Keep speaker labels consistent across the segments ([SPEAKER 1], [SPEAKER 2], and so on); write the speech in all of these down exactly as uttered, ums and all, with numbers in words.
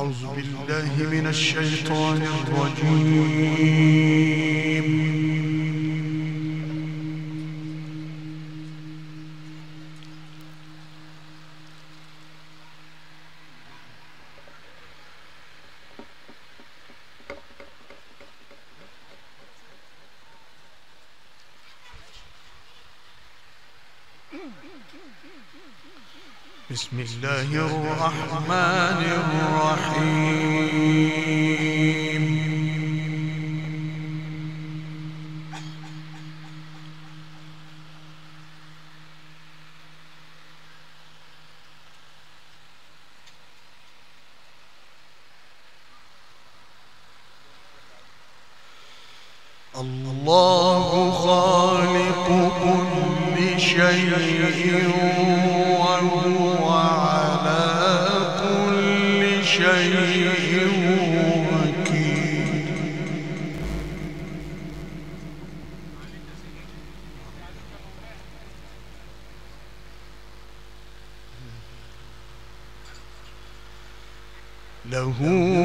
[SPEAKER 1] أعوذ بالله من الشيطان الرجيم. بسم الله الرحمن الرحيم. الله خالق كل شيء وهو على كل شيء وكيل. له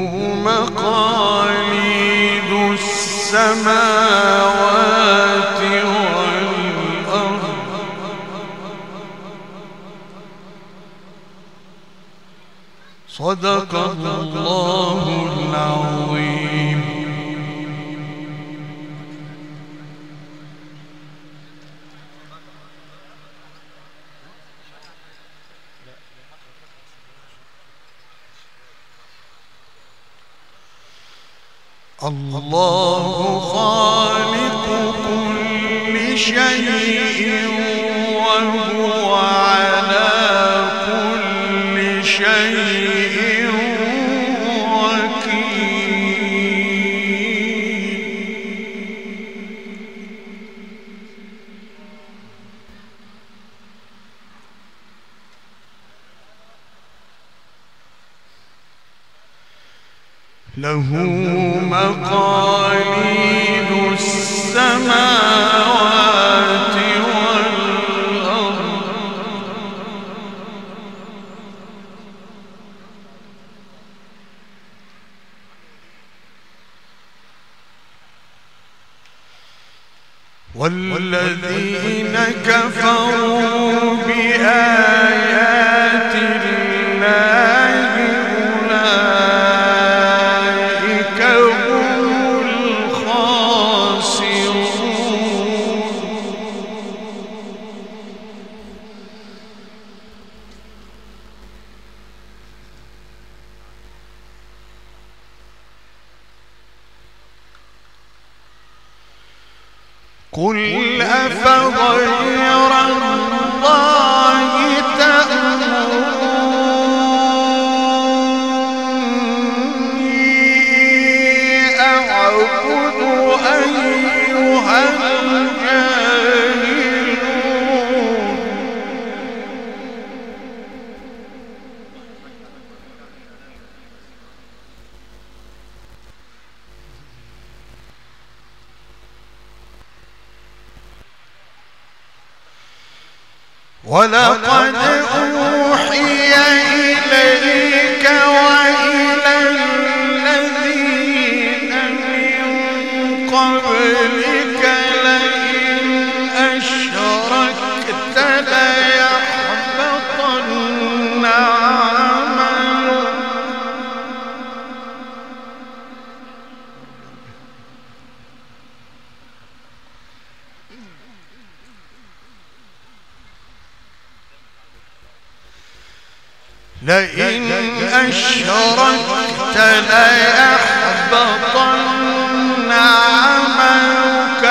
[SPEAKER 1] مقاليد السماوات والأرض صدق الله العظيم. الله خالق كل شيء وهو على كل شيء وكيل. له مقاليد السماوات والأرض والذين كفروا بآيات الله أولئك هم الخاسرون. قل أفغير الله تأمروني أعبد أيها الجاهلون. ولقد أوحي إليك وإلى الذين من قبلك لئن أشركت ليحبطن عملك لئن أشركت ليحبطن عملك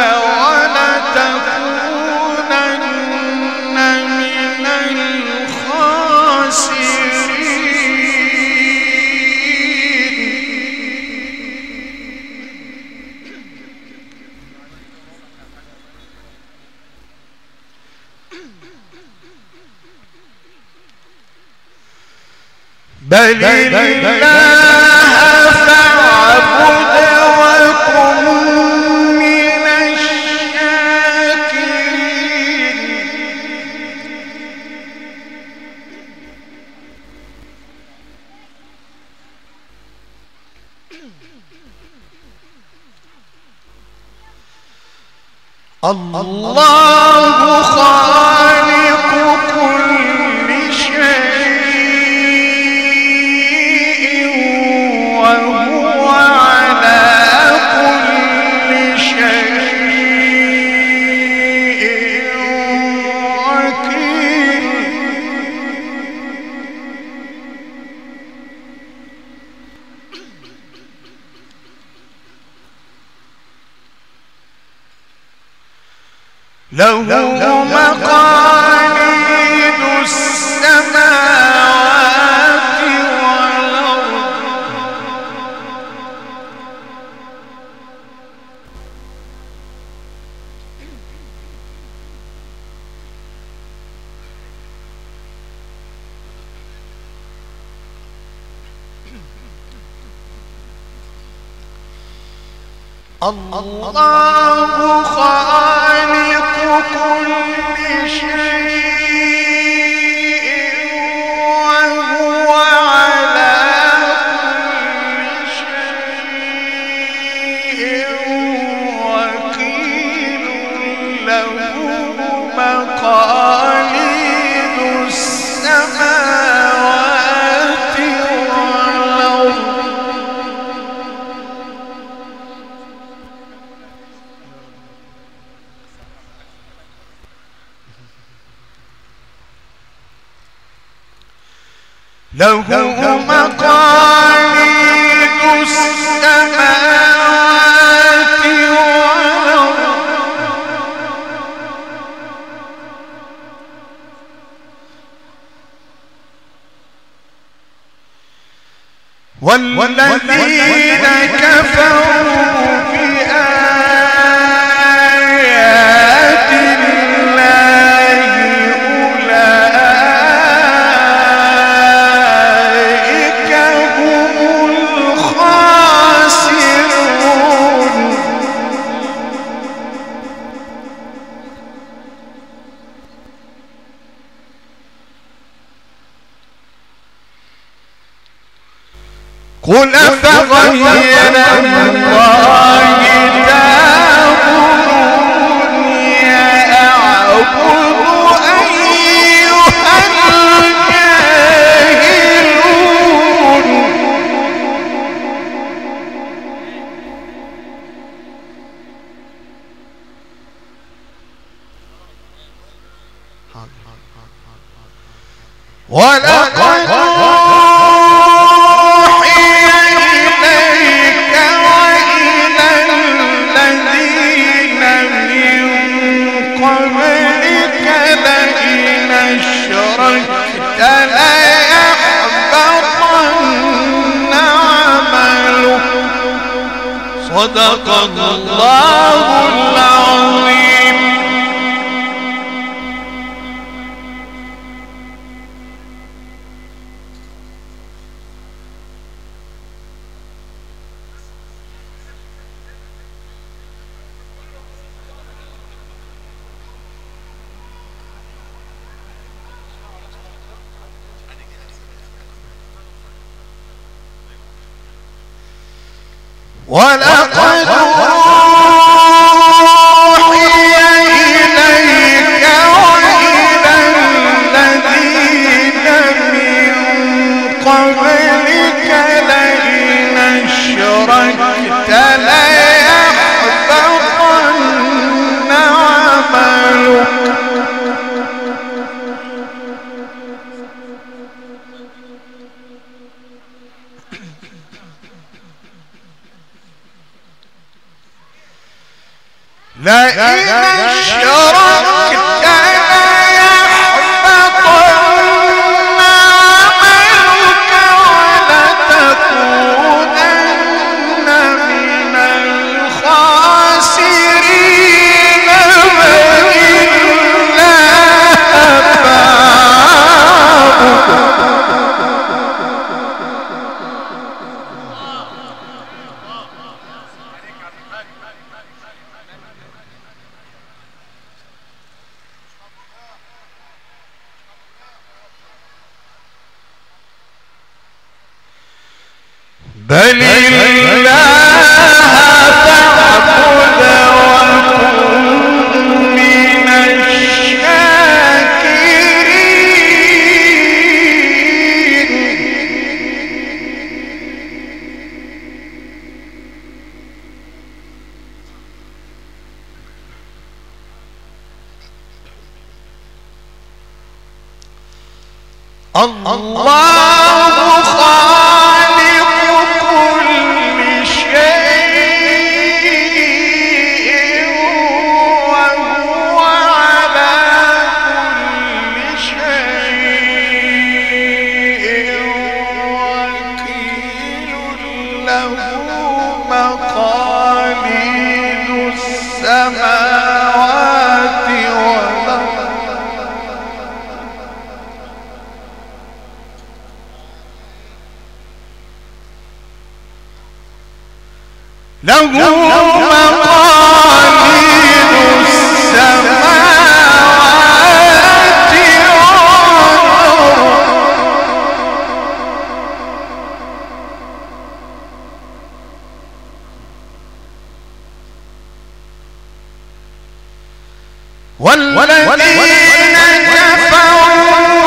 [SPEAKER 1] ولتكونن من الخاسرين. بل الله فاعبد وكن من الشاكرين. الله خالق كل شيء وهو على كل شيء وكيل. له مقاليد السماوات والأرض الله خالق كل شيء وهو على كل شيء وكيل. له مقاليد السماوات والأرض له مقاليد السماوات والأرض والذين كفروا بآيات الله أولئك هم الخاسرون. قل أفغير الله تأمروني أعبد أيها الجاهلون. ولقد صدق الله العظيم. ولقد أوحي إليك وإلى الذين من قبلك لئن أشركت ليحبطن عملك. لئن أشركت ليحبطن عملك ولتكونن من الخاسرين بل الله فاعبد. بل الله فاعبد وكن من الشاكرين. الله خالق كل شيء وهو على كل شيء وكيل، له مقاليد السماوات والأرض له مقاليد السماوات والأرض والذين كفروا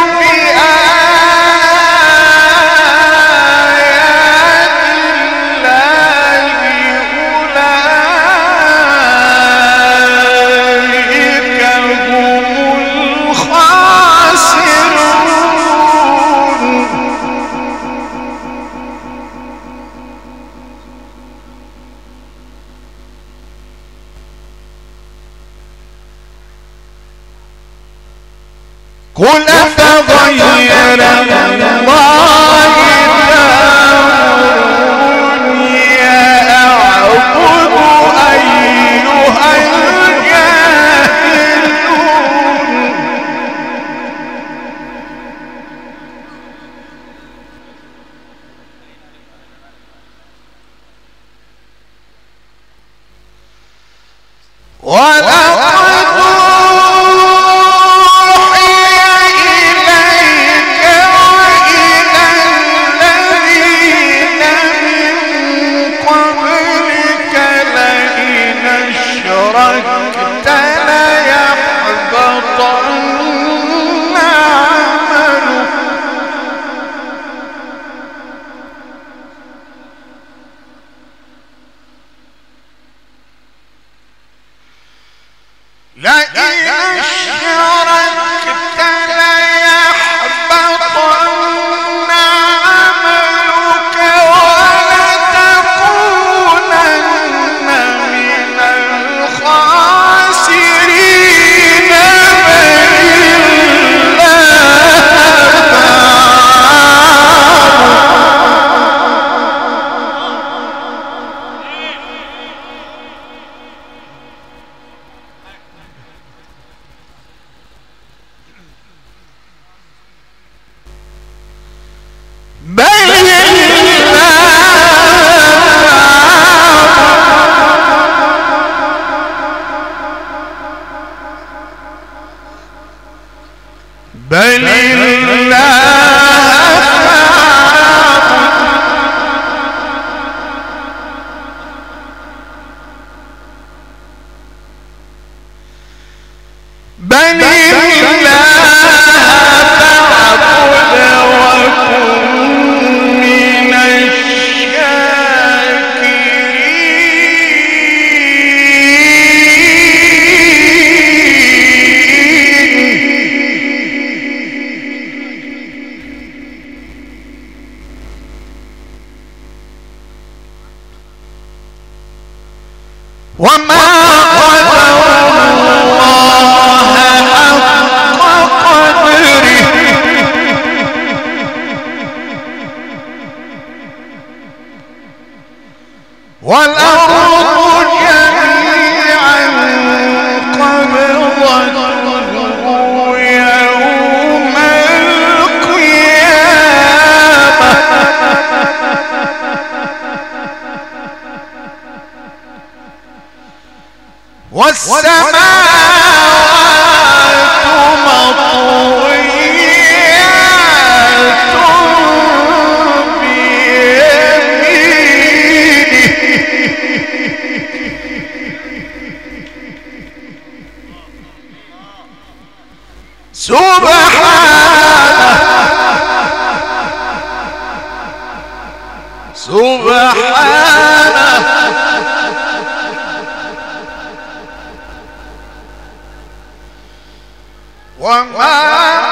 [SPEAKER 1] بآيات الله أولئك هم الخاسرون. قل أفغير الله تأمروني أعبد أيها الجاهلون. ولقد لئن أشركت ليحبطن عملك ولتكونن من الخاسرين. بل الله بل فاعبد وكن من وما قدر الله حق قدره والأرض جميعا قبضته يوم القيامة والسماوات مطويات بيمينه سبحانه وما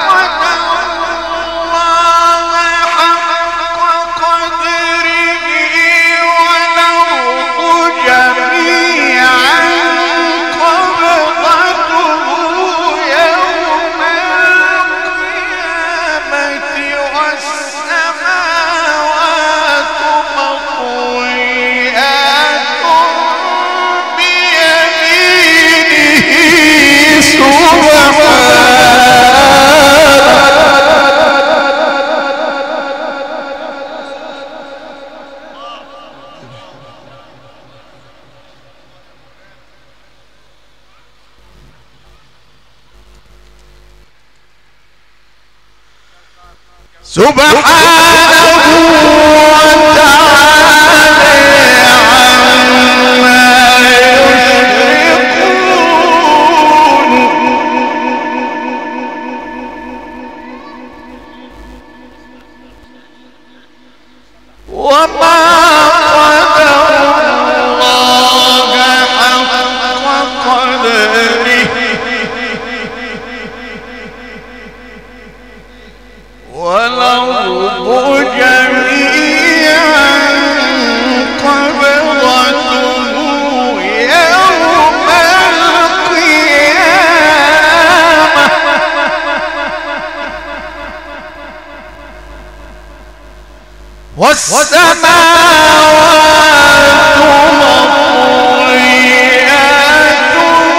[SPEAKER 1] سبحانه وتعالى عما يشركون وما قدر الله حق قدره والأرض جميعا قبضته يوم القيامة والسماوات مطويات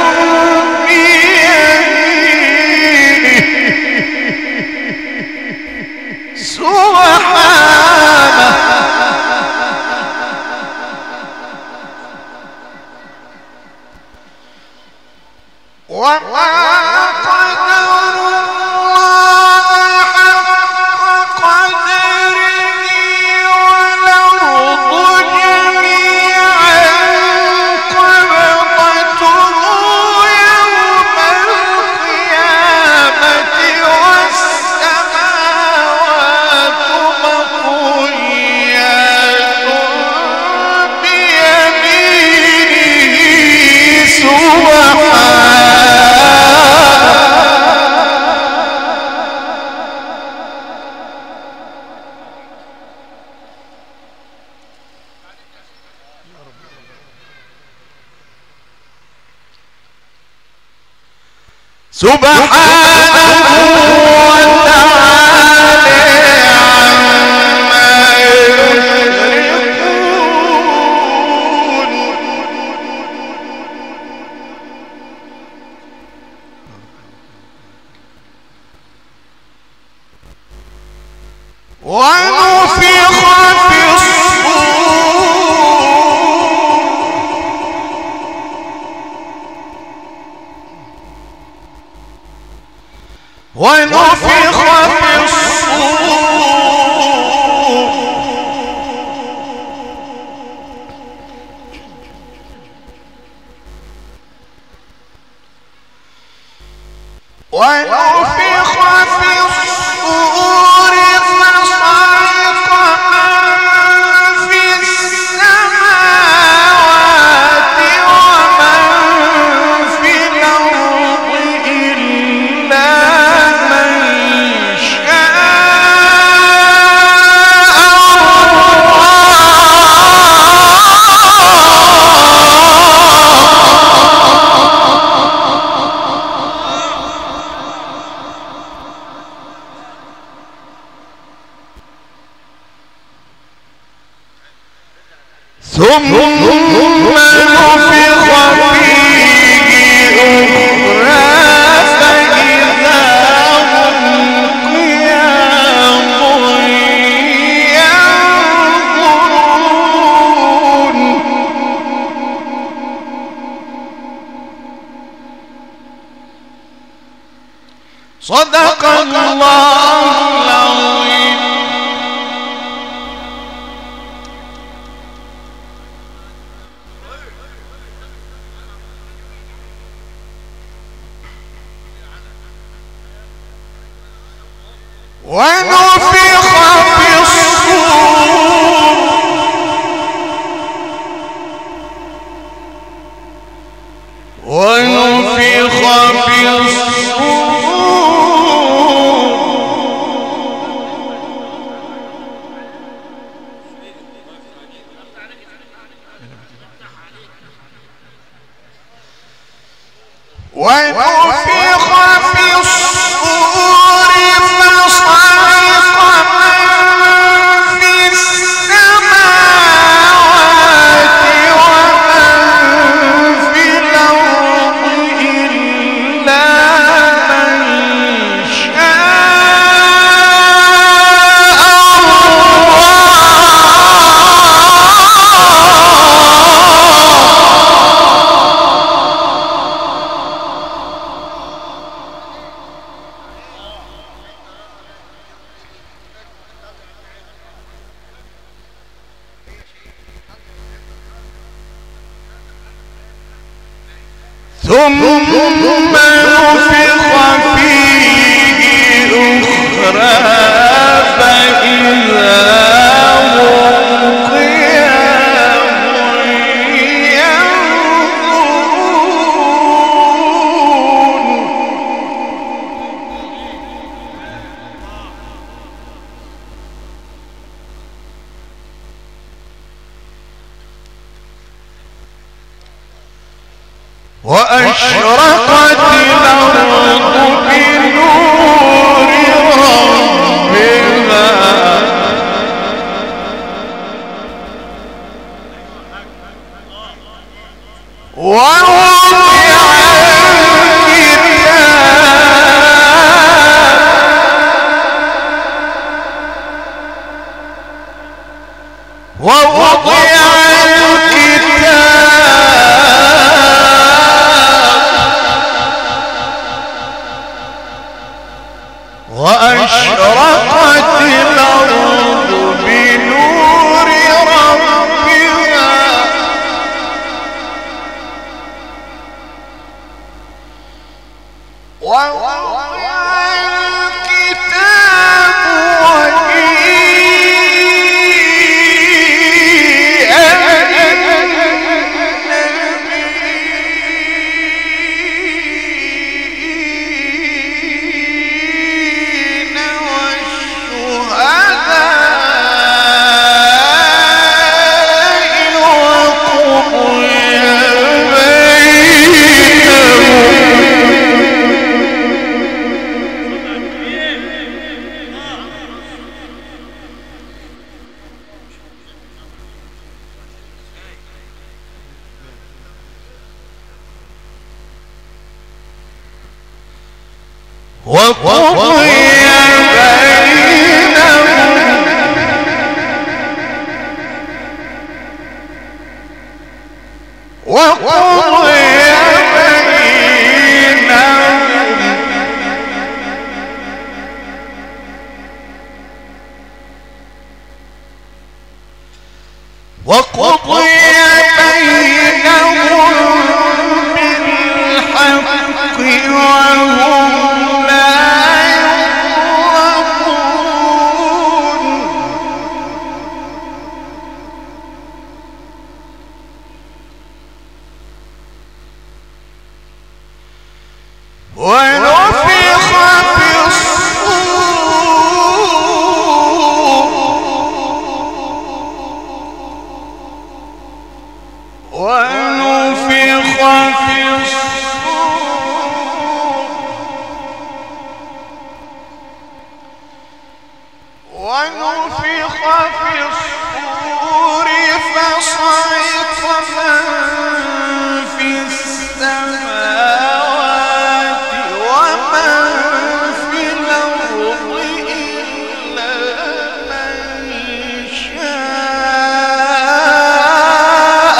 [SPEAKER 1] بيمينه سبحانه وما قدر الله حق قدره والأرض جميعا قبضته يوم القيامة والسماوات مطويات بيمينه سبحانه سبحانه وتعالى عما يشركون ونفخ في ونفخ في الصور ونفخ في الصور فصعق من في السماوات ومن في الأرض إلا ثم نفخ فيه أخرى فإذا هم قيام ينظرون صدق الله العظيم. ونفخ في الصور ثم نفخ فيه أخرى فإذا هم قيام ينظرون وأشرقت الأرض بنور ربها ووضع الكتاب ووضع وأشرقت الأرض بنور ربها ووضع الكتاب وجيء بالنبيين والشهداء وقضي وقضي بينهم وقضي بينهم وقضي بينهم بالحق وهم ونفخ في الصور ونفخ في الصور ونفخ في الصور فصعق من في السماوات ومن في الأرض إلا من شاء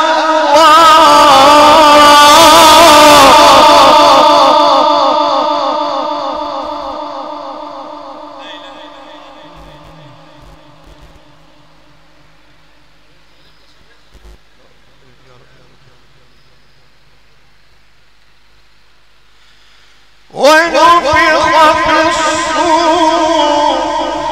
[SPEAKER 1] ونفخ في الصور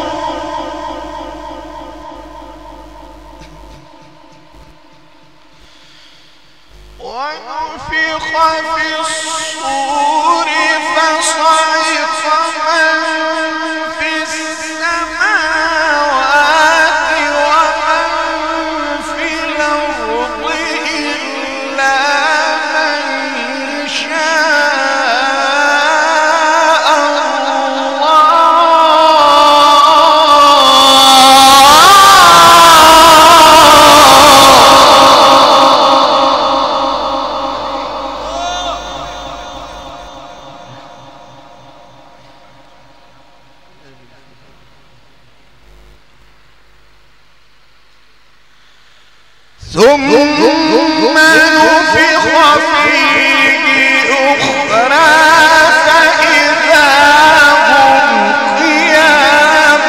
[SPEAKER 1] ونفخ في الصور فصعق من في السماوات ومن في الأرض إلا من شاء ثم نفخ فيه أخرى فإذا هم قيام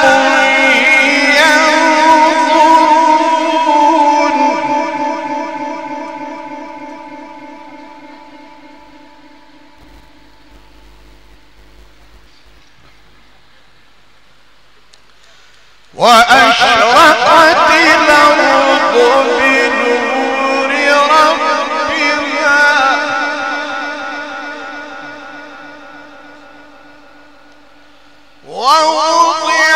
[SPEAKER 1] ينظرون وأشرقت الأرض بنور ربها ووضع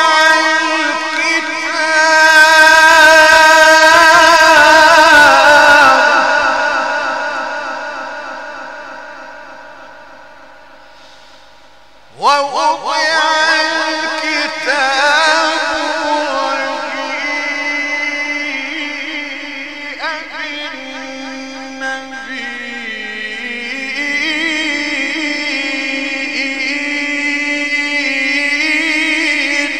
[SPEAKER 1] الكتاب ووضع الكتاب وجيء بالنبيين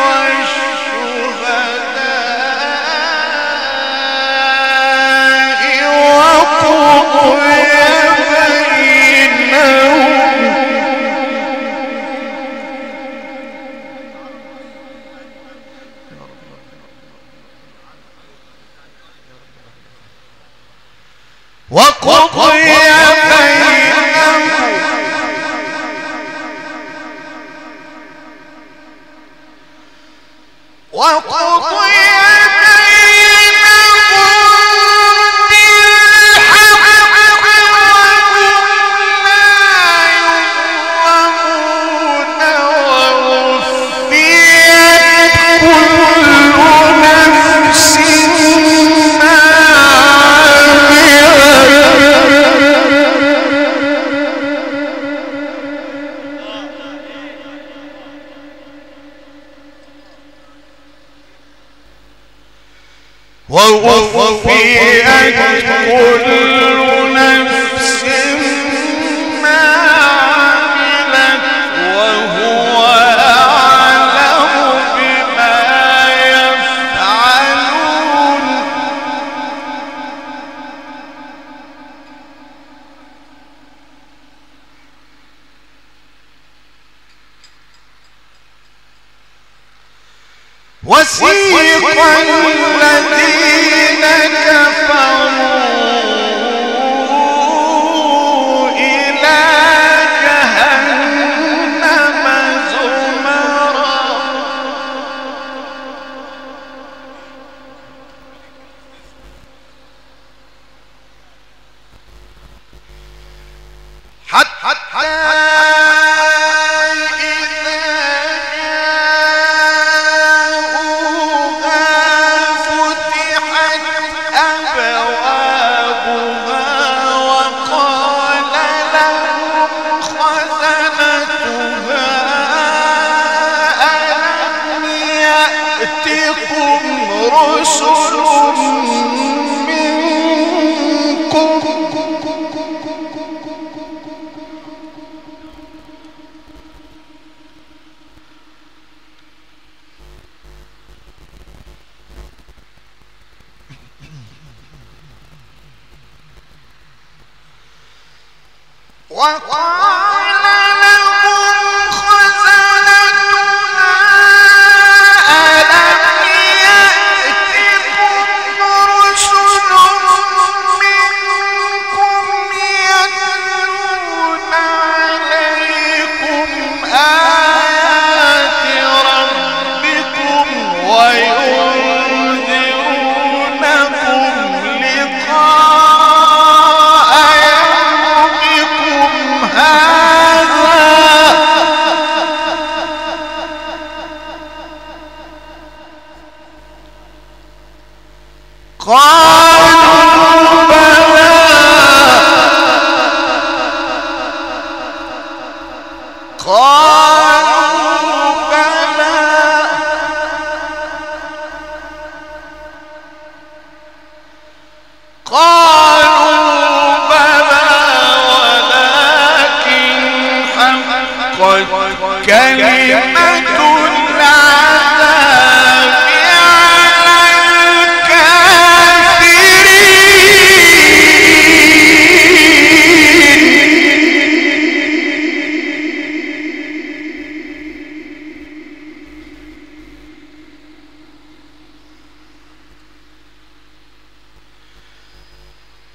[SPEAKER 1] والشهداء وقضي بينهم وقضي بينهم وقضي ووفيت كل نفس ما عملت وهو أعلم بما يفعلون وسيق الذين كفروا إلى جهنم زمرا حتى رسل منكم وقال لهم خزنتها ألم يأتكم رسل منكم يتلون عليكم آيات ربكم وينذرونكم لقاء يومكم هذا قالوا بلى قالوا بلى قالوا بلى ولكن حقت كلمة العذاب على الكافرين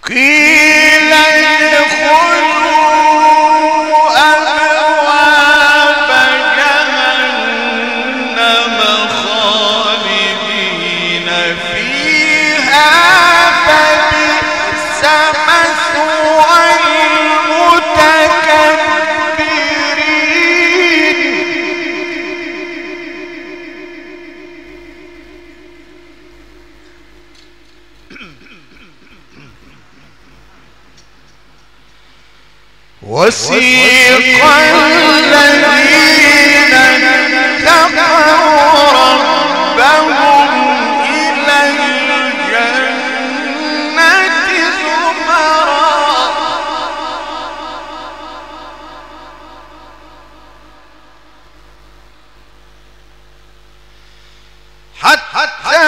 [SPEAKER 1] قيل ادخلوا أبواب جهنم خالدين فيها فبئس مثوى المتكبرين. وسيق الذين اتقوا ربهم إلى الجنة زمرا حتى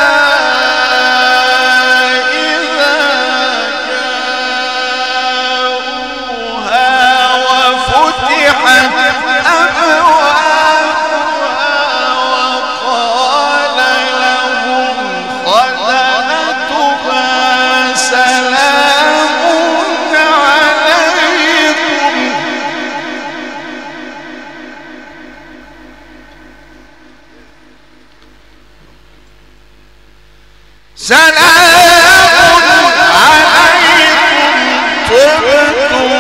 [SPEAKER 1] سلام عليكم طبتم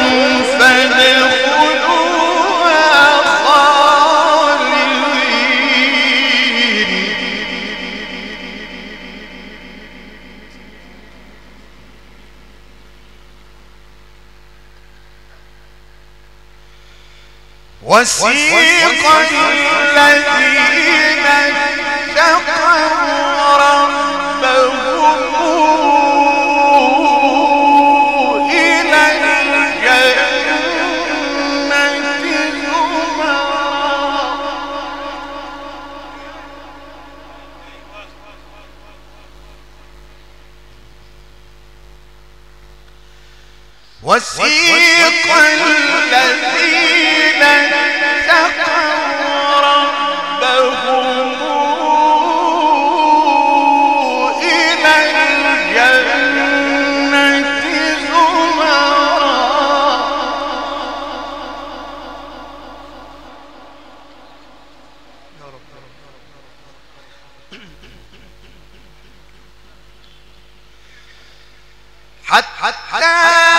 [SPEAKER 1] فادخلوها خالدين. وسيق الذين اتقوا ربهم إلى الجنة زمرا وسيق الذين اتقوا ربهم إلى الجنة زمرا حتى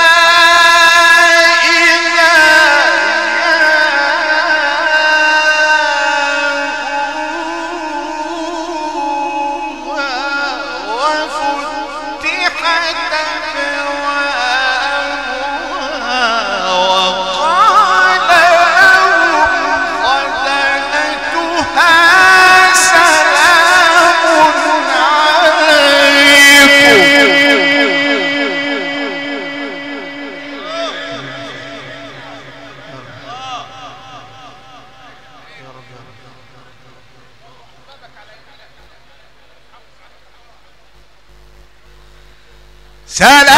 [SPEAKER 1] سلام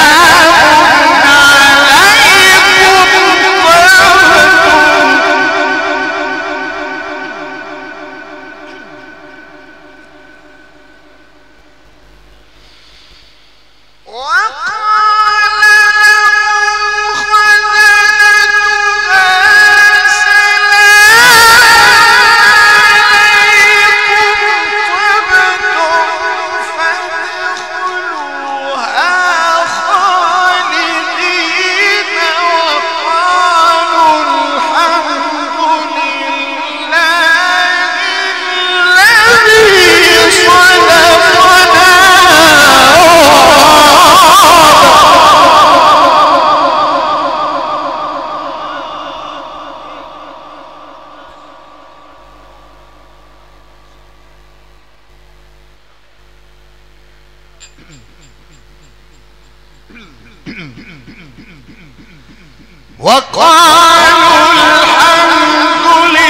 [SPEAKER 1] وقالوا الحمد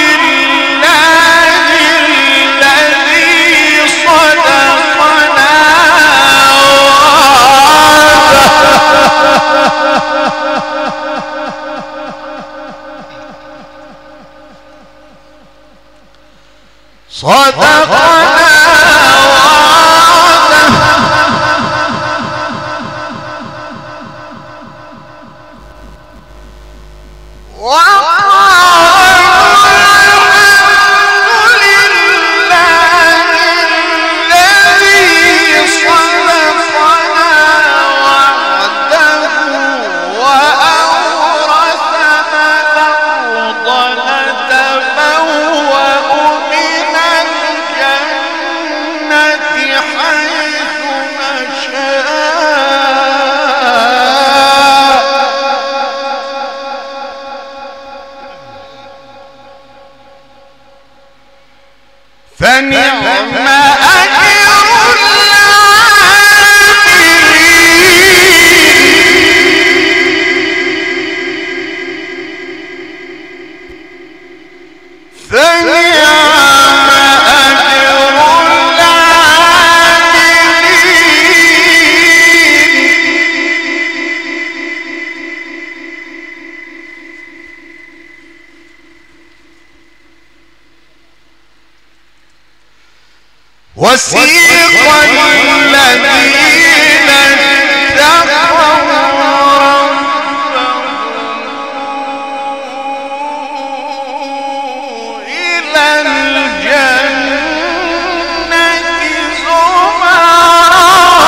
[SPEAKER 1] لله الذي صدقنا صدقنا وعده وسيق الذين اتقوا ربهم إلى الجنة زمرا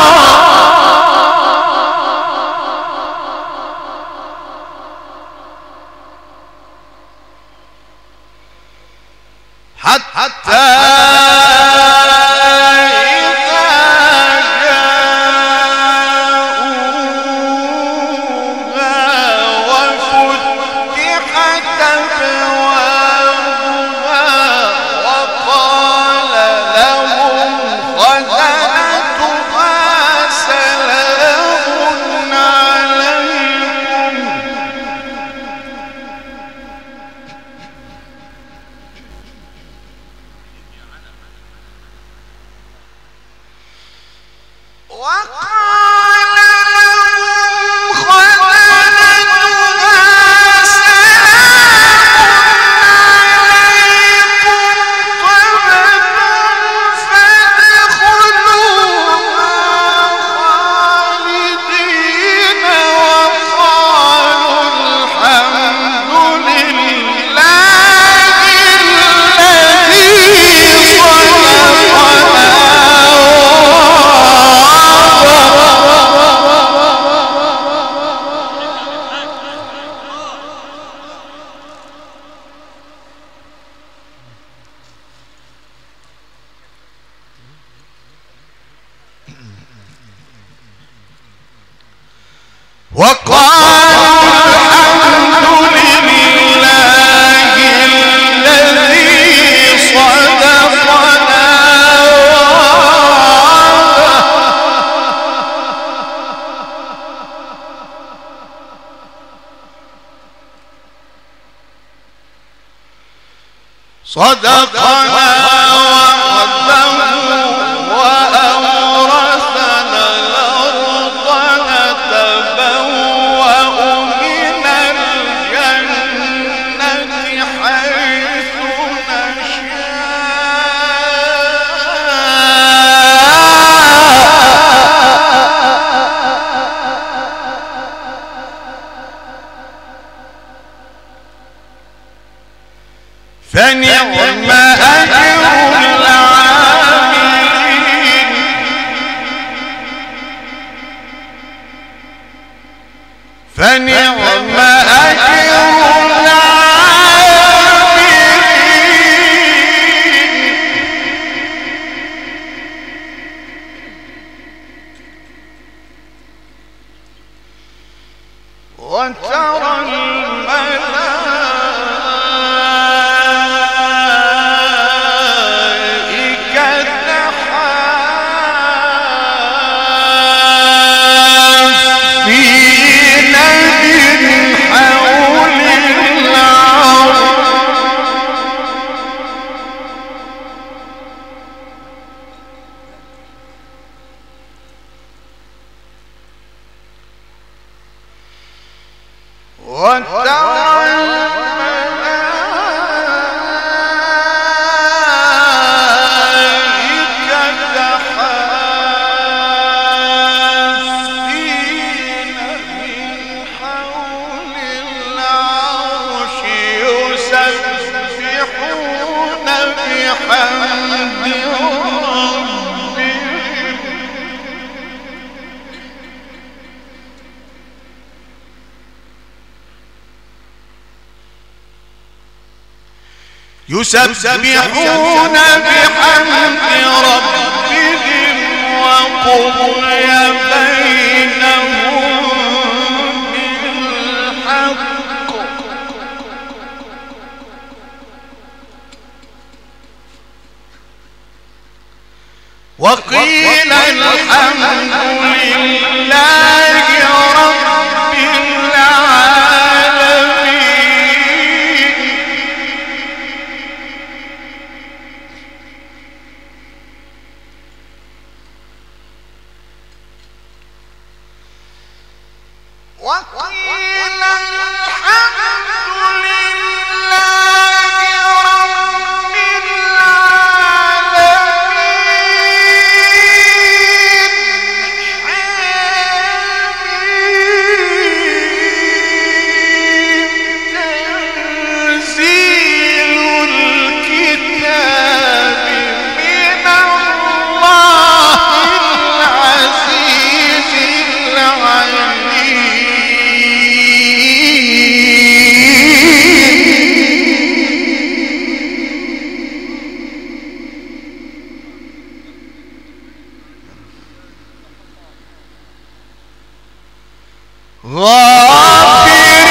[SPEAKER 1] حتى صدقنا وعده وأورثنا الأرض نتبوأ من الجنة حيث نشاء فنعم أجر العاملين فنعم أجر العاملين وترى الملائكة يسبحون بحمد ربهم وقضي بينهم بالحق وقيل الحمد لله رب العالمين. وقيل الحمد لله رب العالمين. غافر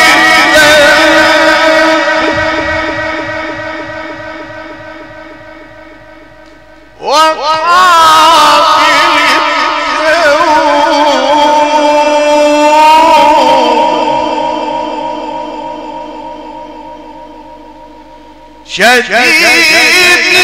[SPEAKER 1] الذنب وقابل التوب شديد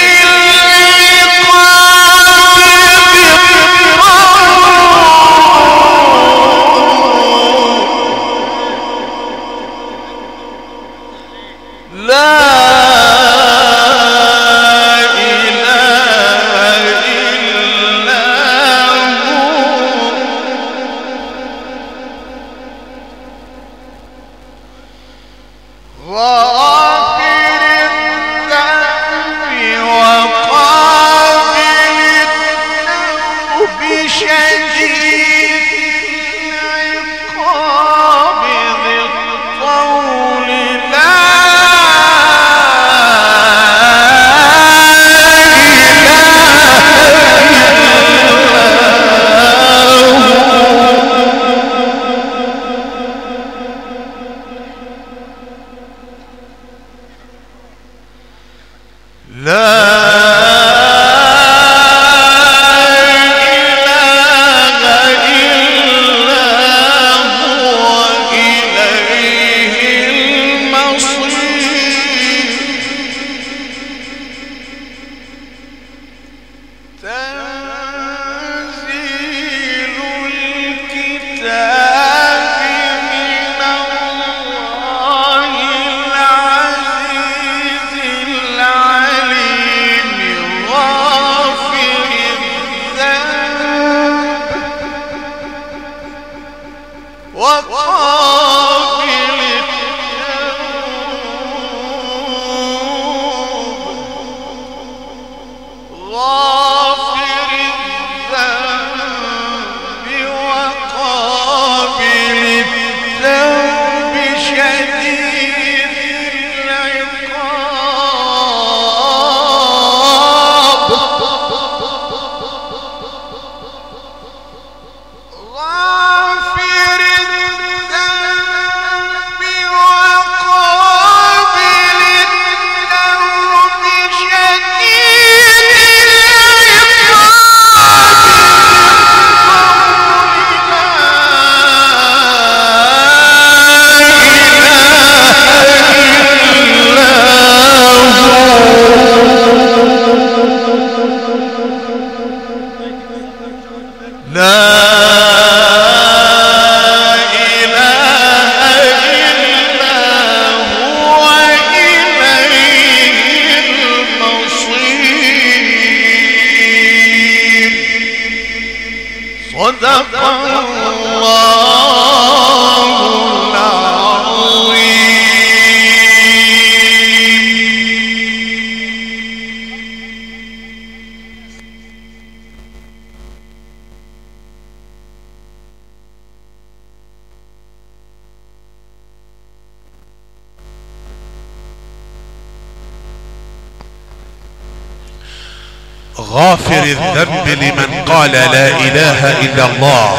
[SPEAKER 2] غافر الذنب لمن قال لا اله الا الله،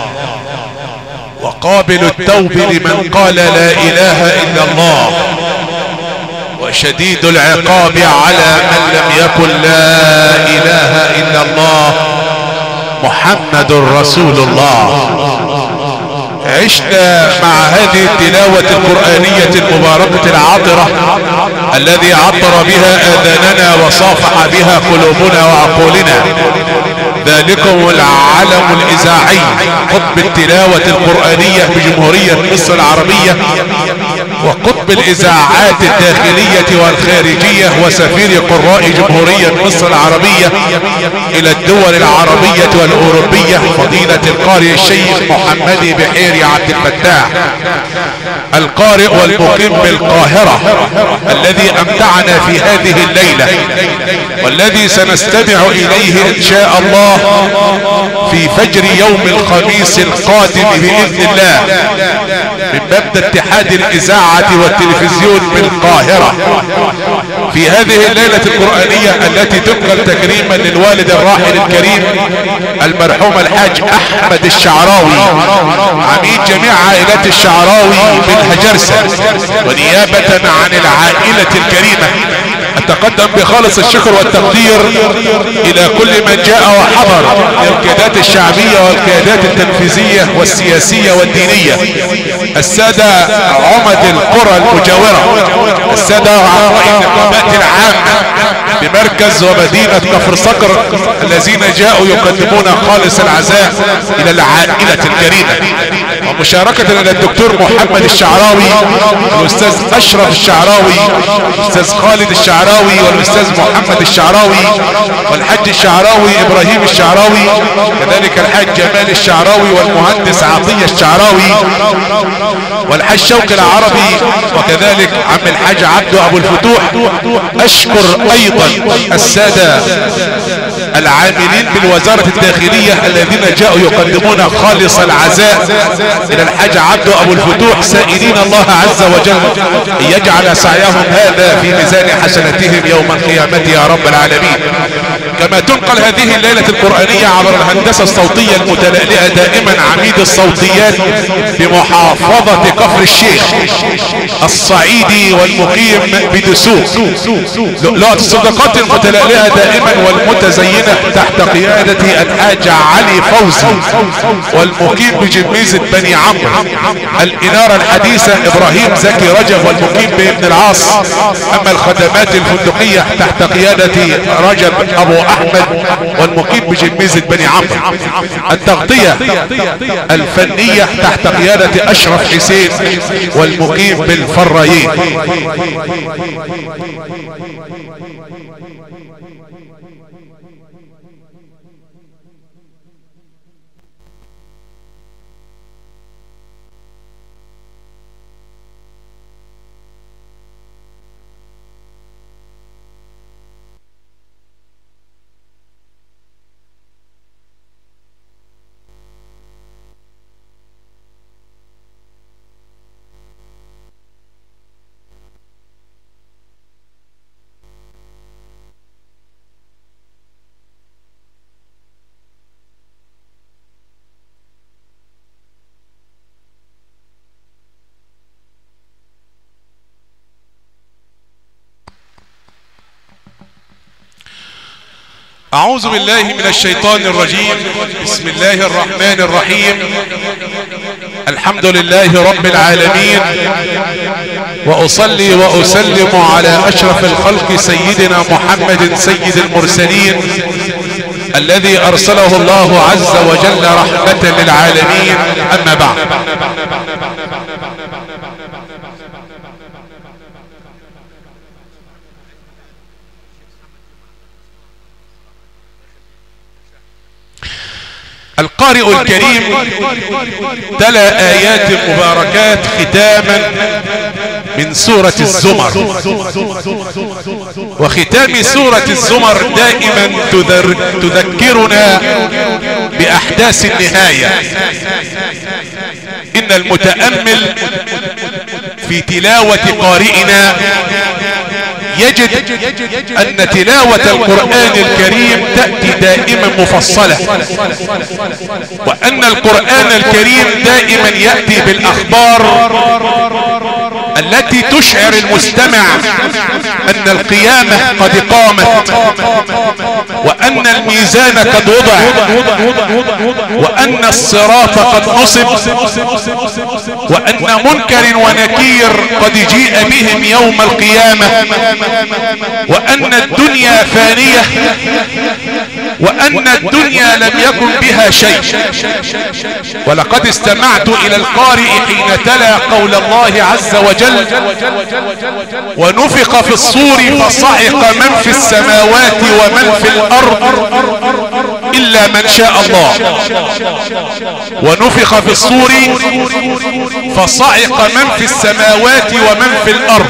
[SPEAKER 2] وقابل التوب لمن قال لا اله الا الله، وشديد العقاب على من لم يقل لا اله الا الله محمد رسول الله. عشنا مع هذه التلاوة القرآنية المباركة العطرة الذي عطر بها آذاننا وصافح بها قلوبنا وعقولنا. ذلكم العلم الإذاعي قطب التلاوة القرآنية بجمهورية مصر العربية، وقطب الإذاعات الداخلية والخارجية، وسفير قراء جمهورية مصر العربية إلى الدول العربية والأوروبية، فضيلة القارئ الشيخ محمد بحيري عبد الفتاح، القارئ والمقيم بالقاهرة، الذي أمتعنا في هذه الليلة، والذي سنستمع إليه إن شاء الله في فجر يوم الخميس القادم بإذن الله من مبنى اتحاد الإذاعة والتلفزيون بالقاهرة. في هذه الليلة القرآنية التي تنقل تكريما للوالد الراحل الكريم المرحوم الحاج احمد الشعراوي عميد جميع عائلات الشعراوي بالهجرسة، ونيابة عن العائلة الكريمة اتقدم بخالص الشكر والتقدير الى كل من جاء وحضر، القيادات الشعبية والقيادات التنفيذية والسياسية والدينية، السادة عمد القرى المجاورة، السادة اعضاء النقابات العامة بمركز ومدينة كفر صقر الذين جاءوا يقدمون خالص العزاء الى العائلة الكريمة، ومشاركة الى الدكتور محمد الشعراوي، الاستاذ اشرف الشعراوي، الاستاذ خالد الشعراوي، والاستاذ محمد الشعراوي، والحاج الشعراوي ابراهيم الشعراوي، كذلك الحاج جمال الشعراوي، والمهندس عطية الشعراوي، والحاج شوقي العربي، وكذلك عم الحاج عبده ابو الفتوح. اشكر ايضا السادة العاملين بالوزارة الداخلية الذين جاءوا يقدمون خالص العزاء الى الحاج عبده ابو الفتوح، سائلين الله عز وجل ان يجعل سعيهم هذا في ميزان حسناتهم يوم القيامة يا رب العالمين. كما تنقل هذه الليلة القرآنية عبر الهندسة الصوتية المتلألئة دائما عميد الصوتيات بمحافظة كفر الشيخ الصعيدي والمقيم بدسوق، لؤلؤة الصدقات المتلألئة دائما والمتزينة تحت قيادة الحاج علي فوزي والمقيم بجميزة بني عمرو، الإنارة الحديثة إبراهيم زكي رجب والمقيم بابن العاص، أما الخدمات الفندقية تحت قيادة رجب أبو أحمد والمقيم بجميزة بني عمرو، التغطية الفنية تحت قيادة أشرف حسين والمقيم بالفرايين. أعوذ بالله من الشيطان الرجيم. بسم الله الرحمن الرحيم. الحمد لله رب العالمين، وأصلي وأسلم على أشرف الخلق سيدنا محمد سيد المرسلين الذي أرسله الله عز وجل رحمة للعالمين. أما بعد، القارئ الكريم تلا آيات مباركات ختاما من سورة الزمر، وختام سورة الزمر دائما تذكرنا بأحداث النهاية. إن المتأمل في تلاوة قارئنا يجد أن تلاوة القرآن الكريم تأتي دائما مفصلة، وأن القرآن الكريم دائما يأتي بالأخبار التي تشعر المستمع أن القيامة قد قامت، وأن الميزان قد وضع، وأن الصراط قد نصب، وأن منكر ونكير قد جيء بهم يوم القيامة، وأن الدنيا فانية، وأن الدنيا لم يكن بها شيء. ولقد استمعت إلى القارئ حين تلا قول الله عز وجل: ونفخ في الصور فصعق من في السماوات ومن في الأرض إلا من شاء الله. ونفخ في الصور فصعق من في السماوات ومن في الأرض،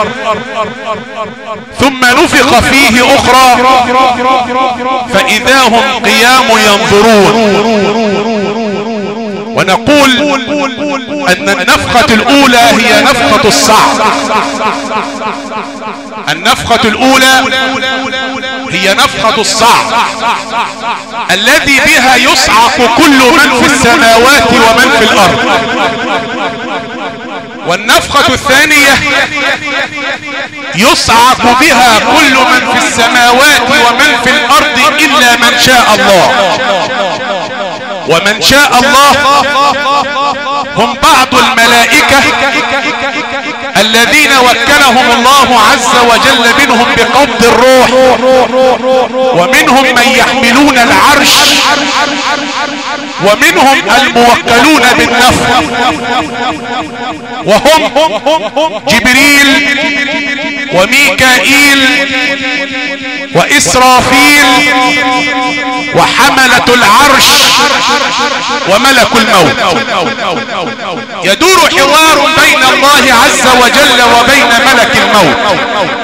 [SPEAKER 2] ثم نفخ فيه أخرى فإذا هم قيام ينظرون. ونقول أن النفخة الأولى هي نفخة الصعق، النفخة الاولى هي نفخة الصعق الذي بها يصعق كل من في السماوات ومن في الارض. والنفخة الثانية يصعق بها كل من في السماوات ومن في الارض الا من شاء الله. ومن شاء الله هم بعض الملائكة الذين وكلهم الله عز وجل منهم بقبض الروح، ومنهم من يحملون العرش، ومنهم الموكلون بالنفخ، وهم جبريل وميكائيل وإسرافيل وحملة العرش وملك الموت. يدور حوار بين الله عز وجل وبين ملك الموت،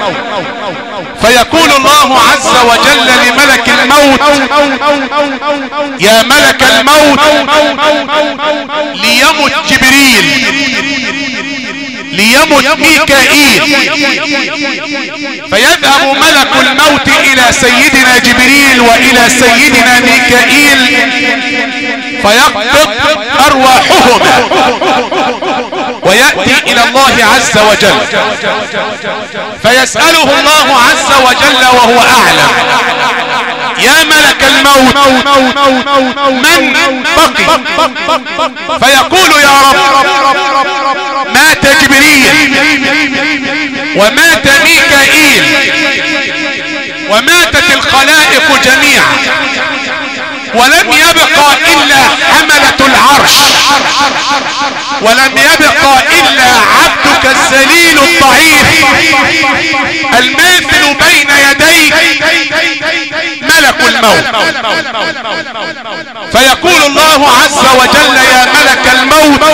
[SPEAKER 2] فيقول الله عز وجل لملك الموت: يا ملك الموت ليمت جبريل، ليمت ميكائيل. فيذهب ملك الموت الى سيدنا جبريل والى سيدنا ميكائيل فيقبض ارواحهما ويأتي الى الله عز وجل فيسأله الله عز وجل وهو اعلم: يا ملك الموت من بقي؟ فيقول: يا رب مات جبريل ومات ميكائيل وماتت الخلائق جميعا، ولم يبقى الا حملة العرش، ولم يبقى الا عبدك الذليل الضعيف الماثل بين يديك ملك الموت. فيقول الله عز وجل: يا ملك الموت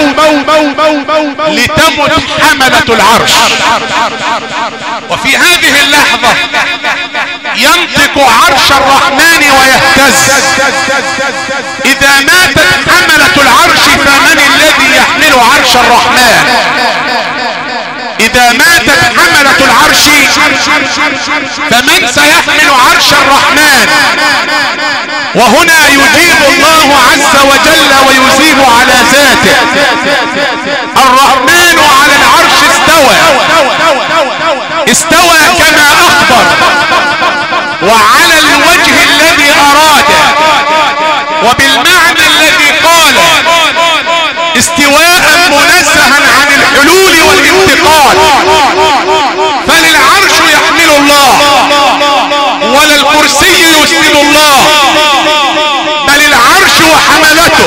[SPEAKER 2] لتمت حملة العرش. وفي هذه اللحظة ينطق عرش الرحمن ويهتز. اذا ماتت حملة العرش فمن الذي يحمل عرش الرحمن؟ اذا ماتت حملة العرش فمن سيحمل عرش الرحمن؟ وهنا يجيب الله عز وجل ويجيب على ذاته: الرحمن على العرش استوى، استوى كما اخبر وعلى الوجه الذي اراد وبالمعنى الذي قال، استواء منزها عن الحلول والانتقال. فللعرش يحمل الله ولا الكرسي يسند الله، بل العرش وحملته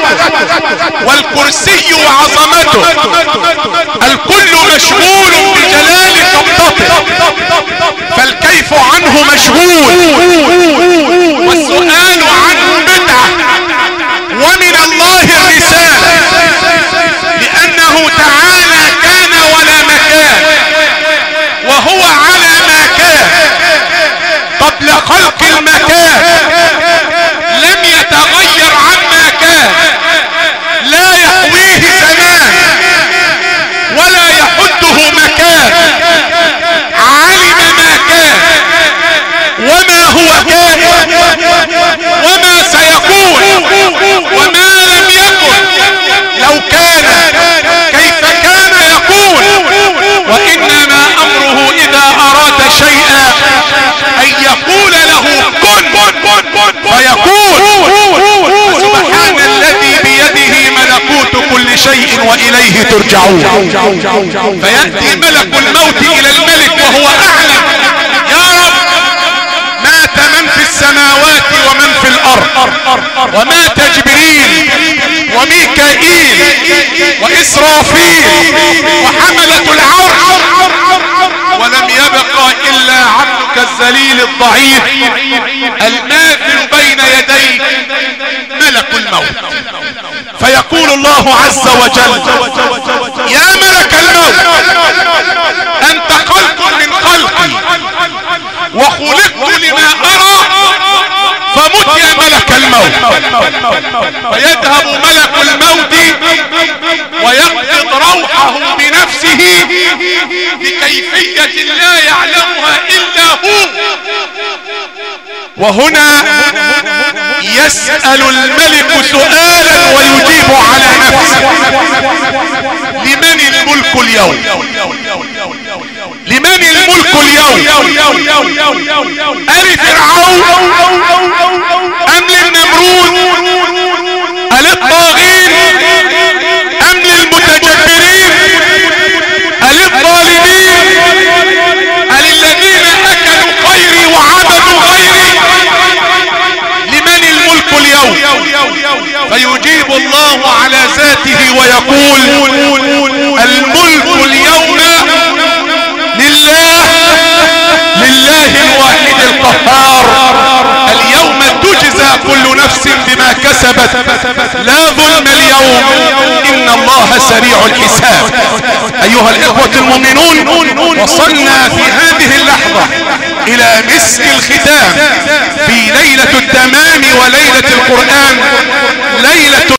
[SPEAKER 2] والكرسي وعظمته الكل مشغول بجلال قبضته، فالكيف عنه مشغول والسؤال عنه بدعة ومن الله الرسالة، لأنه تعالى كان ولا مكان وهو على ما كان قبل خلق المكان، لم يتغير عما كان، لا يحويه زمان ولا يحده مكان، علم ما كان وما هو كان وما سيكون وما لم يكن. لو كان كيف كان يكون؟ وإنما أمره إذا أراد شيئا أن يقول له كن فيكون. سبحان الذي بيده ملكوت كل شيء وإليه ترجعون. فيأتي ملك الموت إلى الملك وهو أعلم: يا رب مات من في السماوات ومن في الأرض، ومات جبريل وميكائيل وإسرافيل وحملة العرش، ولم يبقى إلا عبدك الذليل الضعيف الماثل بين يديك ملك الموت. فيقول الله عز وجل: يا ملك الموت أنت خلق من خلقي وخلقت لما أرى، فمت يا ملك الموت. فيذهب ملك الموت ويقبض روحه بنفسه بكيفية لا يعلمها وهنا يسأل الملك سؤالا ويجيب على نفسه. لمن الملك اليوم؟ لمن الملك اليوم؟ ألفرعون أم للنمرود؟ أللطاغين أم للمتجبرين؟ أللظالمين؟ أللذين أكلوا خيري وعبدوا غيري؟ لمن الملك اليوم؟ فيجيب الله على ذاته ويقول الملك اليوم لله، لله الواحد القهار. اليوم تجزى كل نفس بما كسبت، لا ظلم اليوم، إن الله سريع الحساب. أيها الإخوة المؤمنون، وصلنا في هذه اللحظة إلى مسك الختام في ليلة التمام وليلة القرآن، ليلة